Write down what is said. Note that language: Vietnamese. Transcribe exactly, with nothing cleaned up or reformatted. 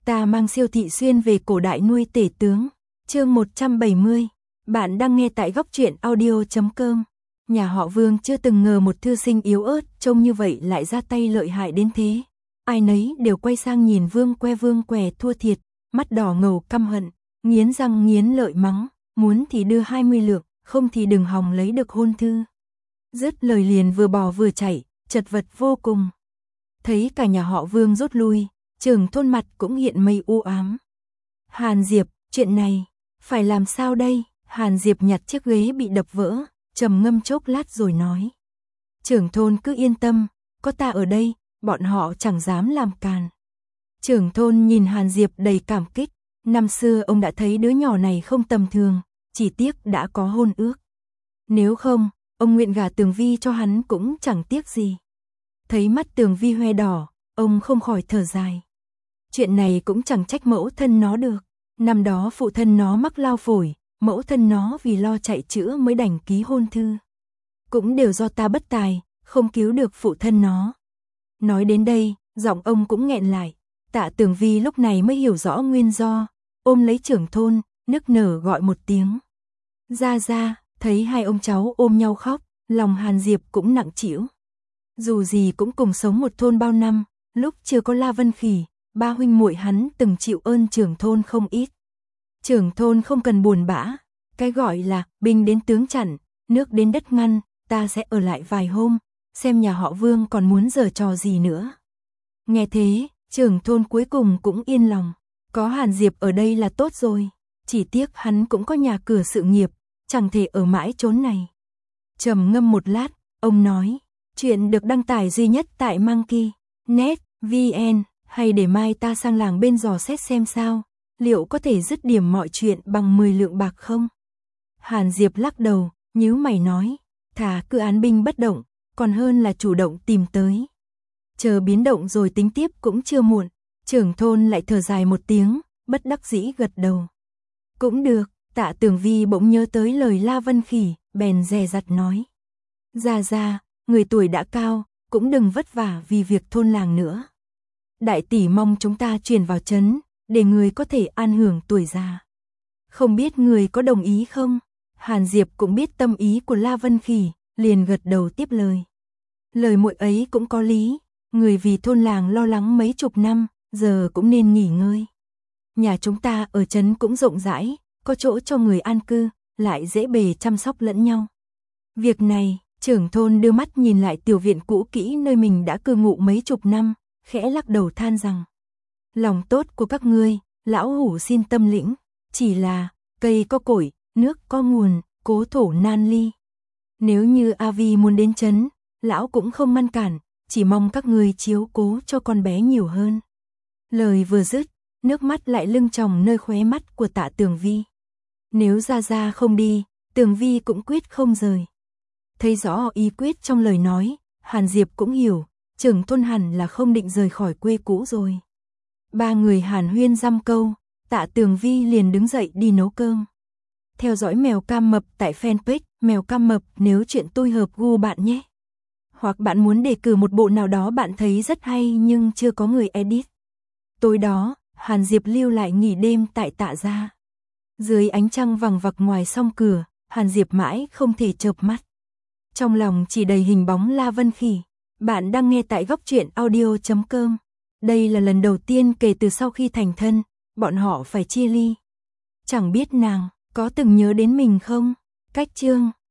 Ta mang siêu thị xuyên về cổ đại nuôi tể tướng. Chương một trăm bảy mươi. Bạn đang nghe tại góc truyện audio chấm com. Nhà họ Vương chưa từng ngờ một thư sinh yếu ớt trông như vậy lại ra tay lợi hại đến thế. Ai nấy đều quay sang nhìn Vương que Vương què thua thiệt, mắt đỏ ngầu căm hận, nghiến răng nghiến lợi mắng, muốn thì đưa hai mươi lượng, không thì đừng hòng lấy được hôn thư. Dứt lời liền vừa bò vừa chạy, chật vật vô cùng. Thấy cả nhà họ Vương rút lui, trưởng thôn mặt cũng hiện mây u ám. Hàn Diệp, chuyện này, phải làm sao đây? Hàn Diệp nhặt chiếc ghế bị đập vỡ, trầm ngâm chốc lát rồi nói. Trưởng thôn cứ yên tâm, có ta ở đây, bọn họ chẳng dám làm càn. Trưởng thôn nhìn Hàn Diệp đầy cảm kích, năm xưa ông đã thấy đứa nhỏ này không tầm thường, chỉ tiếc đã có hôn ước. Nếu không, ông nguyện gả Tường Vi cho hắn cũng chẳng tiếc gì. Thấy mắt Tường Vi hoe đỏ, ông không khỏi thở dài. Chuyện này cũng chẳng trách mẫu thân nó được. Năm đó phụ thân nó mắc lao phổi, mẫu thân nó vì lo chạy chữa mới đành ký hôn thư. Cũng đều do ta bất tài, không cứu được phụ thân nó. Nói đến đây, giọng ông cũng nghẹn lại. Tạ Tường Vi lúc này mới hiểu rõ nguyên do, ôm lấy trưởng thôn, nức nở gọi một tiếng. Ra ra, thấy hai ông cháu ôm nhau khóc, lòng Hàn Diệp cũng nặng trĩu. Dù gì cũng cùng sống một thôn bao năm, lúc chưa có La Vân Khỉ, ba huynh muội hắn từng chịu ơn trưởng thôn không ít. Trưởng thôn không cần buồn bã, cái gọi là binh đến tướng chặn, nước đến đất ngăn, ta sẽ ở lại vài hôm, xem nhà họ Vương còn muốn giở trò gì nữa. Nghe thế, trưởng thôn cuối cùng cũng yên lòng, có Hàn Diệp ở đây là tốt rồi, chỉ tiếc hắn cũng có nhà cửa sự nghiệp, chẳng thể ở mãi chốn này. Trầm ngâm một lát, ông nói, chuyện được đăng tải duy nhất tại Monkey net vn, hay để mai ta sang làng bên dò xét xem sao, liệu có thể dứt điểm mọi chuyện bằng mười lượng bạc không? Hàn Diệp lắc đầu, nhíu mày nói, thà cứ án binh bất động, còn hơn là chủ động tìm tới. Chờ biến động rồi tính tiếp cũng chưa muộn. Trưởng thôn lại thở dài một tiếng, bất đắc dĩ gật đầu. Cũng được, Tạ Tường Vi bỗng nhớ tới lời La Vân Khỉ, bèn dè dặt nói. Ra ra, người tuổi đã cao, cũng đừng vất vả vì việc thôn làng nữa. Đại tỷ mong chúng ta chuyển vào trấn, để người có thể an hưởng tuổi già. Không biết người có đồng ý không? Hàn Diệp cũng biết tâm ý của La Vân Khỉ, liền gật đầu tiếp lời. Lời muội ấy cũng có lý, người vì thôn làng lo lắng mấy chục năm, giờ cũng nên nghỉ ngơi. Nhà chúng ta ở trấn cũng rộng rãi, có chỗ cho người an cư, lại dễ bề chăm sóc lẫn nhau. Việc này, trưởng thôn đưa mắt nhìn lại tiểu viện cũ kỹ nơi mình đã cư ngụ mấy chục năm, khẽ lắc đầu than rằng. Lòng tốt của các ngươi, lão hủ xin tâm lĩnh, chỉ là, cây có cội, nước có nguồn, cố thổ nan ly. Nếu như A Vi muốn đến trấn, lão cũng không ngăn cản, chỉ mong các ngươi chiếu cố cho con bé nhiều hơn. Lời vừa dứt, nước mắt lại lưng tròng nơi khóe mắt của Tạ Tường Vi. Nếu ra ra không đi, Tường Vi cũng quyết không rời. Thấy rõ ý quyết trong lời nói, Hàn Diệp cũng hiểu, trưởng thôn hẳn là không định rời khỏi quê cũ rồi. Ba người hàn huyên dăm câu, Tạ Tường Vi liền đứng dậy đi nấu cơm. Theo dõi Mèo Cam Mập tại fanpage Mèo Cam Mập nếu chuyện tôi hợp gu bạn nhé. Hoặc bạn muốn đề cử một bộ nào đó bạn thấy rất hay nhưng chưa có người edit. Tối đó, Hàn Diệp lưu lại nghỉ đêm tại Tạ gia. Dưới ánh trăng vằng vặc ngoài song cửa, Hàn Diệp mãi không thể chợp mắt. Trong lòng chỉ đầy hình bóng La Vân Khỉ. Bạn đang nghe tại góc truyện audio chấm com. Đây là lần đầu tiên kể từ sau khi thành thân, bọn họ phải chia ly. Chẳng biết nàng có từng nhớ đến mình không? Cách chương